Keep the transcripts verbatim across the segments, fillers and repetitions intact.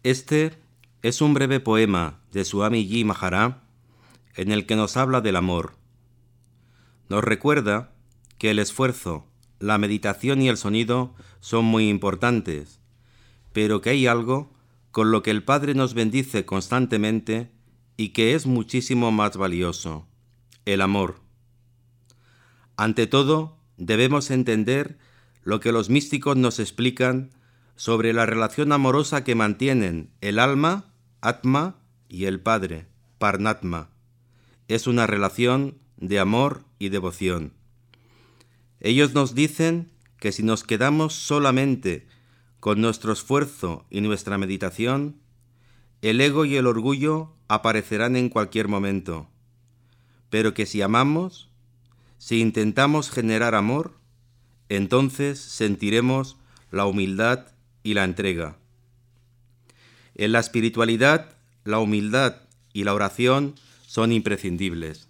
Este es un breve poema de Swamiji Maharaj en el que nos habla del amor. Nos recuerda que el esfuerzo, la meditación y el sonido son muy importantes, pero que hay algo con lo que el Padre nos bendice constantemente y que es muchísimo más valioso: el amor. Ante todo, debemos entender lo que los místicos nos explican sobre la relación amorosa que mantienen el alma, Atma, y el Padre, Parnatma. Es una relación de amor y devoción. Ellos nos dicen que si nos quedamos solamente con nuestro esfuerzo y nuestra meditación, el ego y el orgullo aparecerán en cualquier momento, pero que si amamos, si intentamos generar amor, entonces sentiremos la humildad y la entrega. En la espiritualidad, la humildad y la oración son imprescindibles.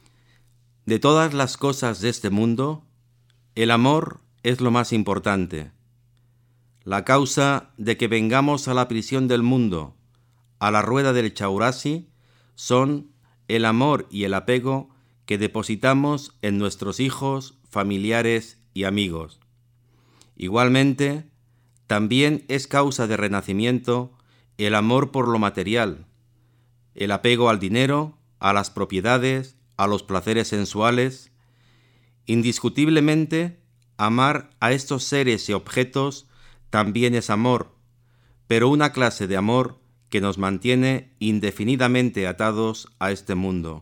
De todas las cosas de este mundo, el amor es lo más importante. La causa de que vengamos a la prisión del mundo, a la rueda del Chaurasi, son el amor y el apego que depositamos en nuestros hijos, familiares y amigos. Igualmente, también es causa de renacimiento el amor por lo material, el apego al dinero, a las propiedades, a los placeres sensuales. Indiscutiblemente, amar a estos seres y objetos también es amor, pero una clase de amor que nos mantiene indefinidamente atados a este mundo.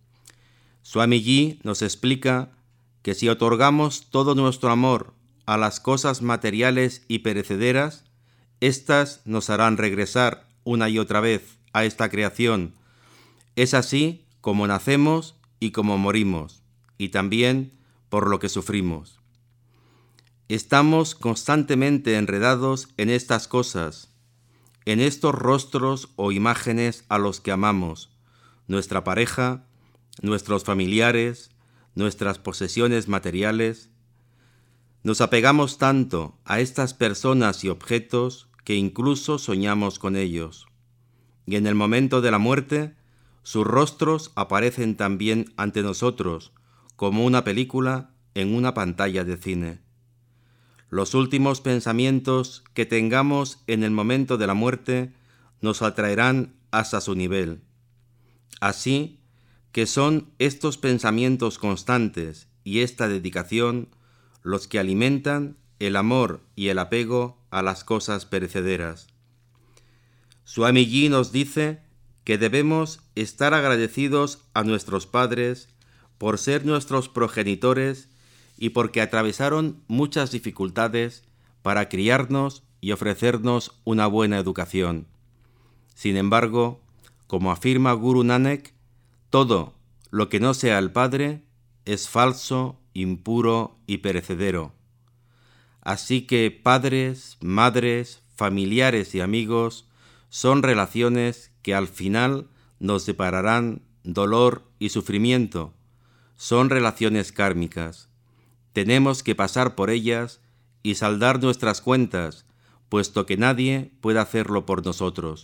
Swamiji nos explica que si otorgamos todo nuestro amor a las cosas materiales y perecederas, éstas nos harán regresar una y otra vez a esta creación. Es así como nacemos y como morimos, y también por lo que sufrimos. Estamos constantemente enredados en estas cosas, en estos rostros o imágenes a los que amamos, nuestra pareja, nuestros familiares, nuestras posesiones materiales. Nos apegamos tanto a estas personas y objetos que incluso soñamos con ellos. Y en el momento de la muerte, sus rostros aparecen también ante nosotros, como una película en una pantalla de cine. Los últimos pensamientos que tengamos en el momento de la muerte nos atraerán hasta su nivel. Así que son estos pensamientos constantes y esta dedicación los que alimentan el amor y el apego a las cosas perecederas. Swamiji nos dice que debemos estar agradecidos a nuestros padres por ser nuestros progenitores y porque atravesaron muchas dificultades para criarnos y ofrecernos una buena educación. Sin embargo, como afirma Guru Nanak, todo lo que no sea el Padre es falso, impuro y perecedero. Así que padres, madres, familiares y amigos son relaciones que al final nos separarán dolor y sufrimiento. Son relaciones kármicas. Tenemos que pasar por ellas y saldar nuestras cuentas, puesto que nadie puede hacerlo por nosotros.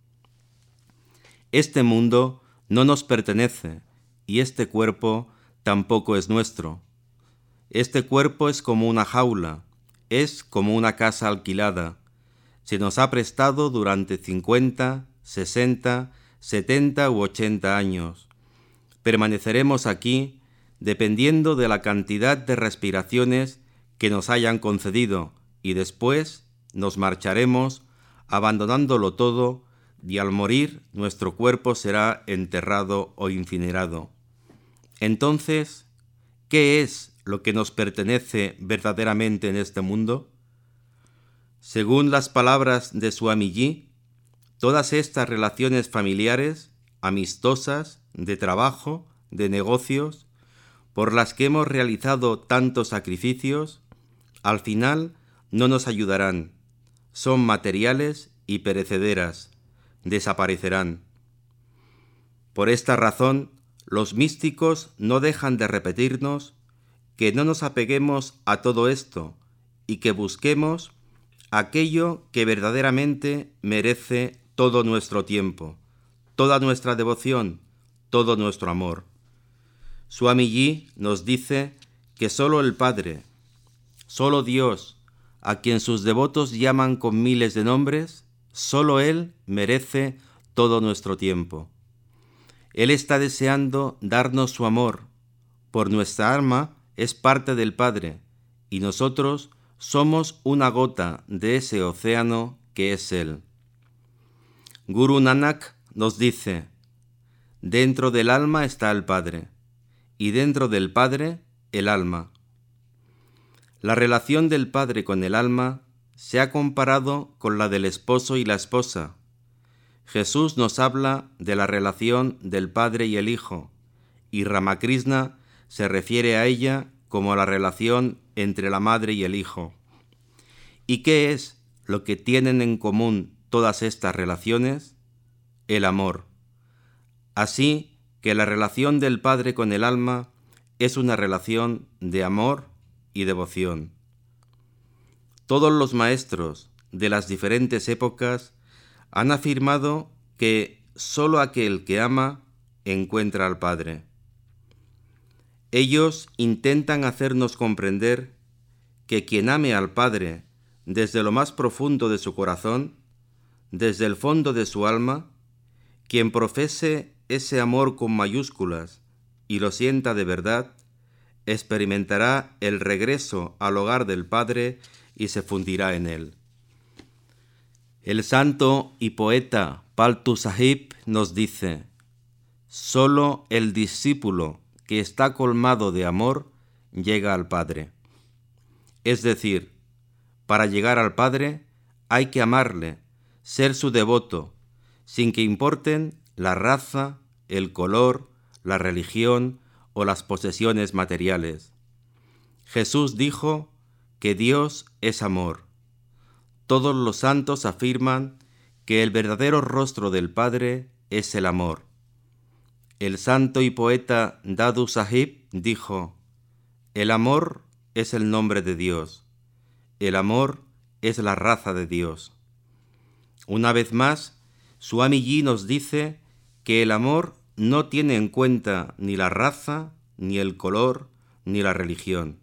Este mundo no nos pertenece y este cuerpo tampoco es nuestro. Este cuerpo es como una jaula, es como una casa alquilada. Se nos ha prestado durante cincuenta, sesenta, setenta u ochenta años. Permaneceremos aquí dependiendo de la cantidad de respiraciones que nos hayan concedido y después nos marcharemos abandonándolo todo y al morir nuestro cuerpo será enterrado o incinerado. Entonces, ¿qué es lo que nos pertenece verdaderamente en este mundo? Según las palabras de Swamiji, todas estas relaciones familiares, amistosas, de trabajo, de negocios, por las que hemos realizado tantos sacrificios, al final no nos ayudarán. Son materiales y perecederas, desaparecerán. Por esta razón, los místicos no dejan de repetirnos que no nos apeguemos a todo esto y que busquemos aquello que verdaderamente merece todo nuestro tiempo, toda nuestra devoción, todo nuestro amor. Swami Yi nos dice que solo el Padre, solo Dios, a quien sus devotos llaman con miles de nombres, solo Él merece todo nuestro tiempo. Él está deseando darnos su amor, por nuestra alma es parte del Padre, y nosotros somos una gota de ese océano que es Él. Guru Nanak nos dice, dentro del alma está el Padre, y dentro del Padre, el alma. La relación del Padre con el alma se ha comparado con la del esposo y la esposa. Jesús nos habla de la relación del Padre y el Hijo, y Ramakrishna se refiere a ella como a la relación entre la madre y el hijo. ¿Y qué es lo que tienen en común todas estas relaciones? El amor. Así que la relación del Padre con el alma es una relación de amor y devoción. Todos los maestros de las diferentes épocas han afirmado que sólo aquel que ama encuentra al Padre. Ellos intentan hacernos comprender que quien ame al Padre desde lo más profundo de su corazón, desde el fondo de su alma, quien profese ese amor con mayúsculas y lo sienta de verdad, experimentará el regreso al hogar del Padre y se fundirá en él. El santo y poeta Paltu Sahib nos dice, solo el discípulo que está colmado de amor llega al Padre. Es decir, para llegar al Padre hay que amarle, ser su devoto, sin que importen la raza, el color, la religión o las posesiones materiales. Jesús dijo que Dios es amor. Todos los santos afirman que el verdadero rostro del Padre es el amor. El santo y poeta Dadu Sahib dijo, el amor es el nombre de Dios, el amor es la raza de Dios. Una vez más, Swami Yi nos dice que el amor no tiene en cuenta ni la raza, ni el color, ni la religión.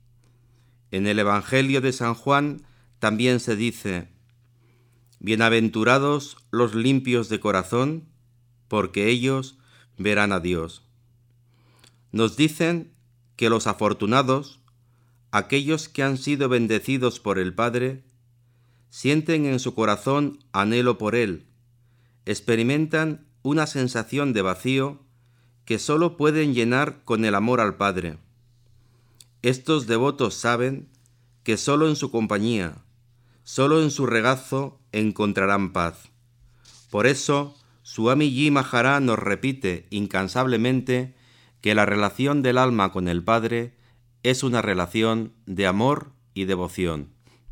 En el Evangelio de San Juan también se dice, bienaventurados los limpios de corazón, porque ellos verán a Dios. Nos dicen que los afortunados, aquellos que han sido bendecidos por el Padre, sienten en su corazón anhelo por Él, experimentan una sensación de vacío que sólo pueden llenar con el amor al Padre. Estos devotos saben que sólo en su compañía, sólo en su regazo encontrarán paz. Por eso, Swami Ji Maharaj nos repite incansablemente que la relación del alma con el Padre es una relación de amor y devoción.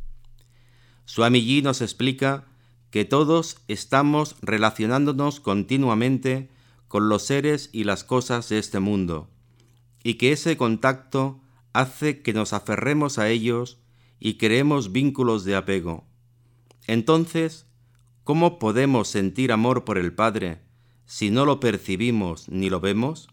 Swami Ji nos explica que todos estamos relacionándonos continuamente con los seres y las cosas de este mundo, y que ese contacto hace que nos aferremos a ellos y creemos vínculos de apego. Entonces, ¿cómo podemos sentir amor por el Padre si no lo percibimos ni lo vemos?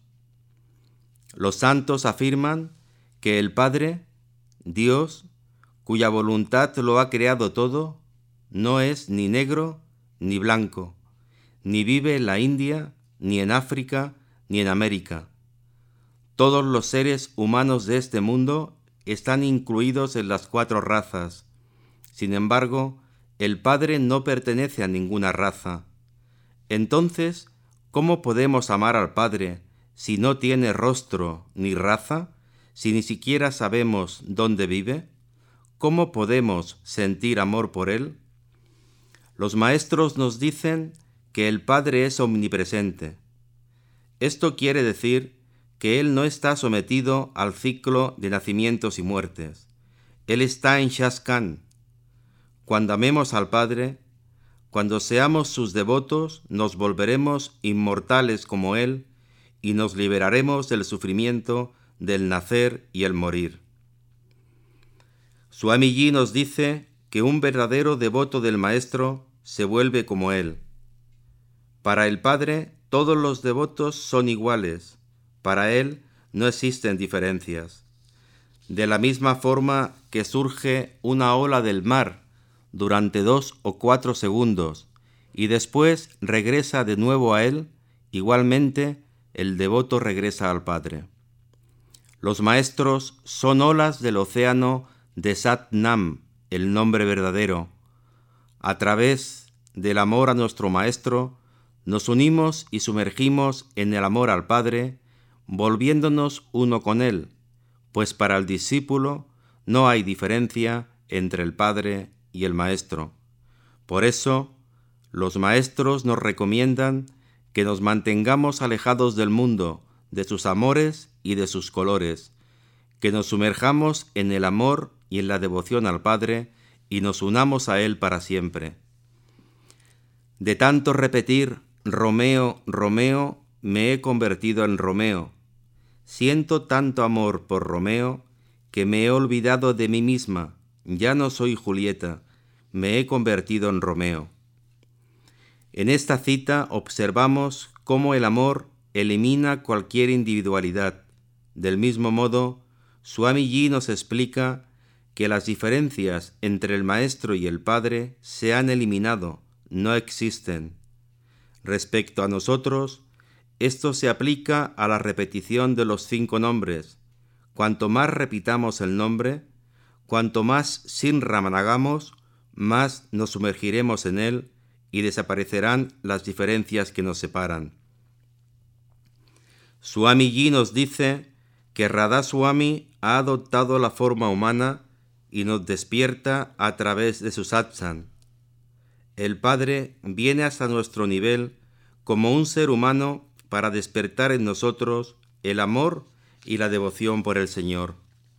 Los santos afirman que el Padre, Dios, cuya voluntad lo ha creado todo, no es ni negro ni blanco, ni vive en la India, ni en África, ni en América. Todos los seres humanos de este mundo están incluidos en las cuatro razas. Sin embargo, el Padre no pertenece a ninguna raza. Entonces, ¿cómo podemos amar al Padre si no tiene rostro ni raza, si ni siquiera sabemos dónde vive? ¿Cómo podemos sentir amor por Él? Los maestros nos dicen que el Padre es omnipresente. Esto quiere decir que Él no está sometido al ciclo de nacimientos y muertes. Él está en Shaskan. Cuando amemos al Padre, cuando seamos sus devotos, nos volveremos inmortales como Él y nos liberaremos del sufrimiento, del nacer y el morir. Swami Ji nos dice que un verdadero devoto del Maestro se vuelve como él. Para el Padre, todos los devotos son iguales. Para él no existen diferencias. De la misma forma que surge una ola del mar durante dos o cuatro segundos y después regresa de nuevo a él, igualmente el devoto regresa al Padre. Los maestros son olas del océano de Sat Nam, el nombre verdadero. A través del amor a nuestro Maestro, nos unimos y sumergimos en el amor al Padre, volviéndonos uno con Él, pues para el discípulo no hay diferencia entre el Padre y el Maestro. Por eso, los maestros nos recomiendan que nos mantengamos alejados del mundo, de sus amores y de sus colores, que nos sumerjamos en el amor y en la devoción al Padre y nos unamos a Él para siempre. De tanto repetir Romeo, Romeo, me he convertido en Romeo. Siento tanto amor por Romeo que me he olvidado de mí misma. Ya no soy Julieta, me he convertido en Romeo. En esta cita observamos cómo el amor elimina cualquier individualidad. Del mismo modo, Swami Ji nos explica que las diferencias entre el Maestro y el Padre se han eliminado, no existen. Respecto a nosotros, esto se aplica a la repetición de los cinco nombres. Cuanto más repitamos el nombre, cuanto más Sinraman hagamos, más nos sumergiremos en él y desaparecerán las diferencias que nos separan. Swami Ji nos dice que Radha Swami ha adoptado la forma humana y nos despierta a través de su satsang. El Padre viene hasta nuestro nivel como un ser humano para despertar en nosotros el amor y la devoción por el Señor.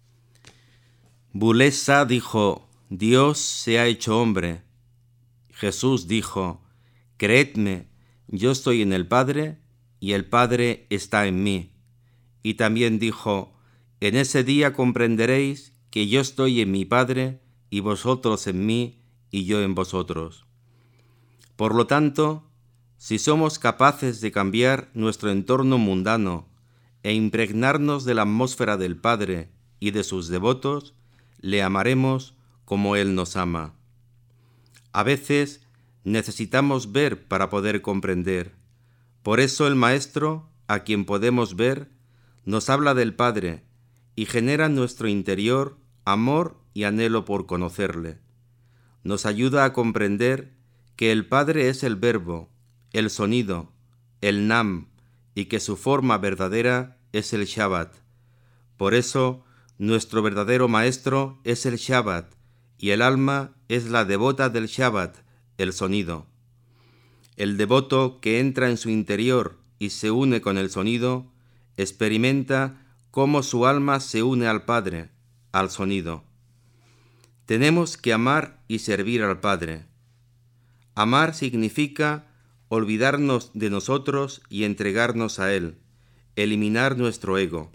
Bulleh Shah dijo, Dios se ha hecho hombre. Jesús dijo, creedme, yo estoy en el Padre y el Padre está en mí. Y también dijo, en ese día comprenderéis que yo estoy en mi Padre y vosotros en mí y yo en vosotros. Por lo tanto, si somos capaces de cambiar nuestro entorno mundano e impregnarnos de la atmósfera del Padre y de sus devotos, le amaremos como Él nos ama. A veces necesitamos ver para poder comprender. Por eso el Maestro, a quien podemos ver, nos habla del Padre y genera en nuestro interior amor y anhelo por conocerle. Nos ayuda a comprender que el Padre es el Verbo, el sonido, el Nam, y que su forma verdadera es el Shabbat. Por eso, nuestro verdadero Maestro es el Shabbat, y el alma es la devota del Shabbat, el sonido. El devoto que entra en su interior y se une con el sonido, experimenta cómo su alma se une al Padre, al sonido. Tenemos que amar y servir al Padre. Amar significa olvidarnos de nosotros y entregarnos a Él, eliminar nuestro ego.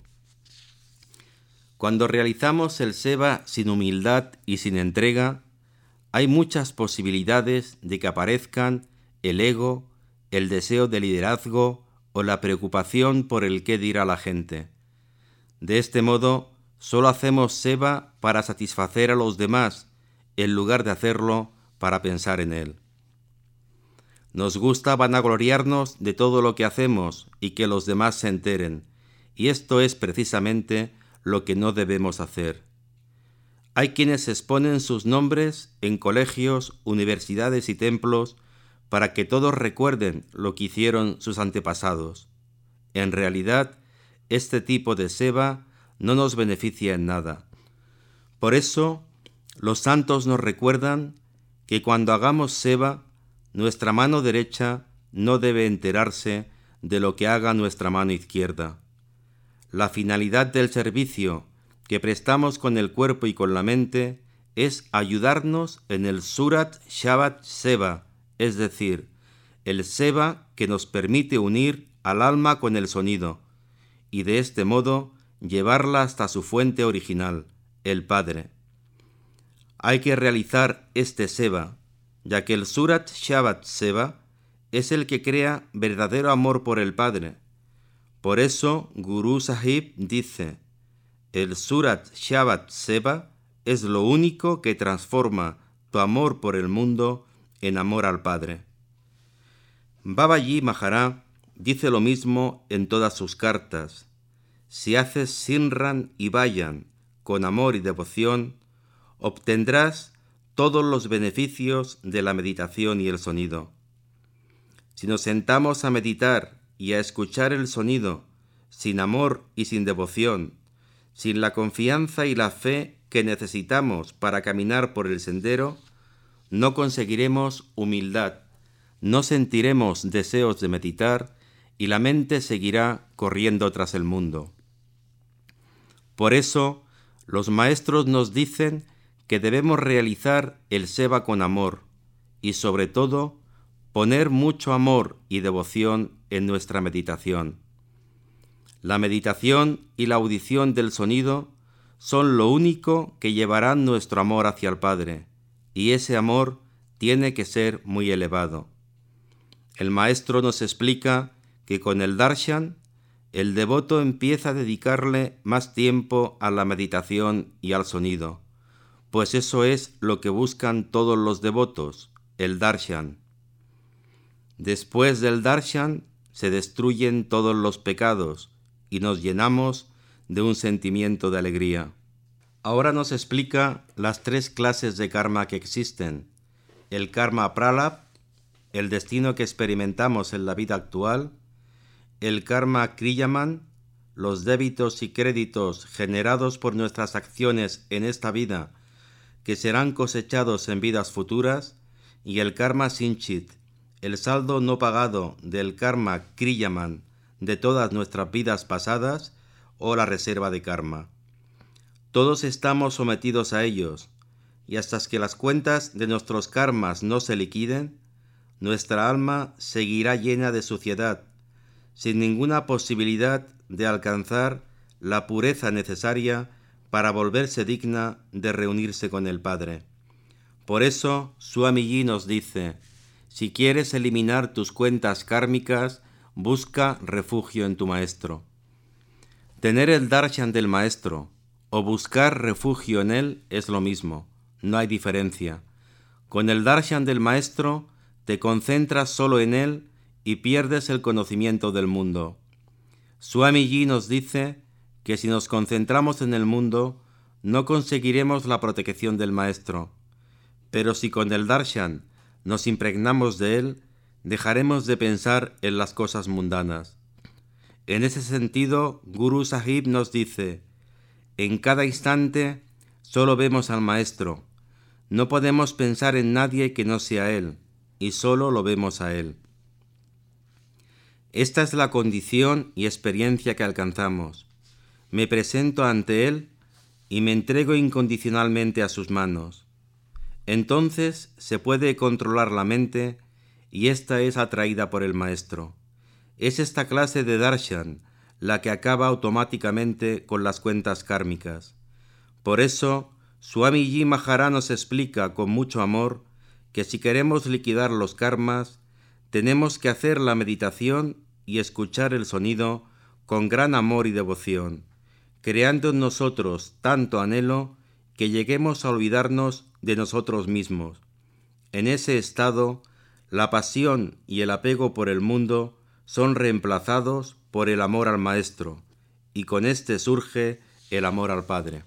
Cuando realizamos el seva sin humildad y sin entrega, hay muchas posibilidades de que aparezcan el ego, el deseo de liderazgo o la preocupación por el qué dirá la gente. De este modo, solo hacemos seva para satisfacer a los demás, en lugar de hacerlo para pensar en Él. Nos gusta vanagloriarnos de todo lo que hacemos y que los demás se enteren, y esto es precisamente lo que no debemos hacer. Hay quienes exponen sus nombres en colegios, universidades y templos para que todos recuerden lo que hicieron sus antepasados. En realidad, este tipo de seva no nos beneficia en nada. Por eso, los santos nos recuerdan que cuando hagamos seva, nuestra mano derecha no debe enterarse de lo que haga nuestra mano izquierda. La finalidad del servicio que prestamos con el cuerpo y con la mente es ayudarnos en el Surat Shabbat Seva, es decir, el seva que nos permite unir al alma con el sonido, y de este modo llevarla hasta su fuente original, el Padre. hay que realizar este seva, ya que el Surat Shabbat Seva es el que crea verdadero amor por el Padre. Por eso Guru Sahib dice, el Surat Shabbat Seva es lo único que transforma tu amor por el mundo en amor al Padre. Babaji Maharaj dice lo mismo en todas sus cartas. Si haces Simran y Vayan con amor y devoción, obtendrás todos los beneficios de la meditación y el sonido. Si nos sentamos a meditar y a escuchar el sonido sin amor y sin devoción, sin la confianza y la fe que necesitamos para caminar por el sendero, no conseguiremos humildad, no sentiremos deseos de meditar y la mente seguirá corriendo tras el mundo. Por eso, los maestros nos dicen que debemos realizar el seva con amor y, sobre todo, poner mucho amor y devoción en nuestra meditación. La meditación y la audición del sonido son lo único que llevarán nuestro amor hacia el Padre, y ese amor tiene que ser muy elevado. El maestro nos explica que con el darshan, el devoto empieza a dedicarle más tiempo a la meditación y al sonido, pues eso es lo que buscan todos los devotos, el darshan. Después del darshan se destruyen todos los pecados y nos llenamos de un sentimiento de alegría. Ahora nos explica las tres clases de karma que existen: el karma pralabh, el destino que experimentamos en la vida actual; el karma kriyaman, los débitos y créditos generados por nuestras acciones en esta vida que serán cosechados en vidas futuras; y el karma sinchit, el saldo no pagado del karma kriyaman de todas nuestras vidas pasadas o la reserva de karma. Todos estamos sometidos a ellos, y hasta que las cuentas de nuestros karmas no se liquiden, nuestra alma seguirá llena de suciedad, sin ninguna posibilidad de alcanzar la pureza necesaria para volverse digna de reunirse con el Padre. Por eso, Swamiji nos dice, si quieres eliminar tus cuentas kármicas, busca refugio en tu Maestro. Tener el darshan del Maestro o buscar refugio en él es lo mismo, no hay diferencia. Con el darshan del Maestro te concentras solo en él y pierdes el conocimiento del mundo. Swamiji nos dice que si nos concentramos en el mundo, no conseguiremos la protección del Maestro, pero si con el darshan nos impregnamos de él, dejaremos de pensar en las cosas mundanas. En ese sentido, Guru Sahib nos dice, en cada instante solo vemos al Maestro, no podemos pensar en nadie que no sea Él, y solo lo vemos a Él. Esta es la condición y experiencia que alcanzamos. Me presento ante Él y me entrego incondicionalmente a sus manos. Entonces se puede controlar la mente y ésta es atraída por el Maestro. Es esta clase de darshan la que acaba automáticamente con las cuentas kármicas. Por eso, Swamiji Maharaj nos explica con mucho amor que si queremos liquidar los karmas, tenemos que hacer la meditación y escuchar el sonido con gran amor y devoción, creando en nosotros tanto anhelo que lleguemos a olvidarnos de nosotros mismos. En ese estado, la pasión y el apego por el mundo son reemplazados por el amor al Maestro, y con este surge el amor al Padre.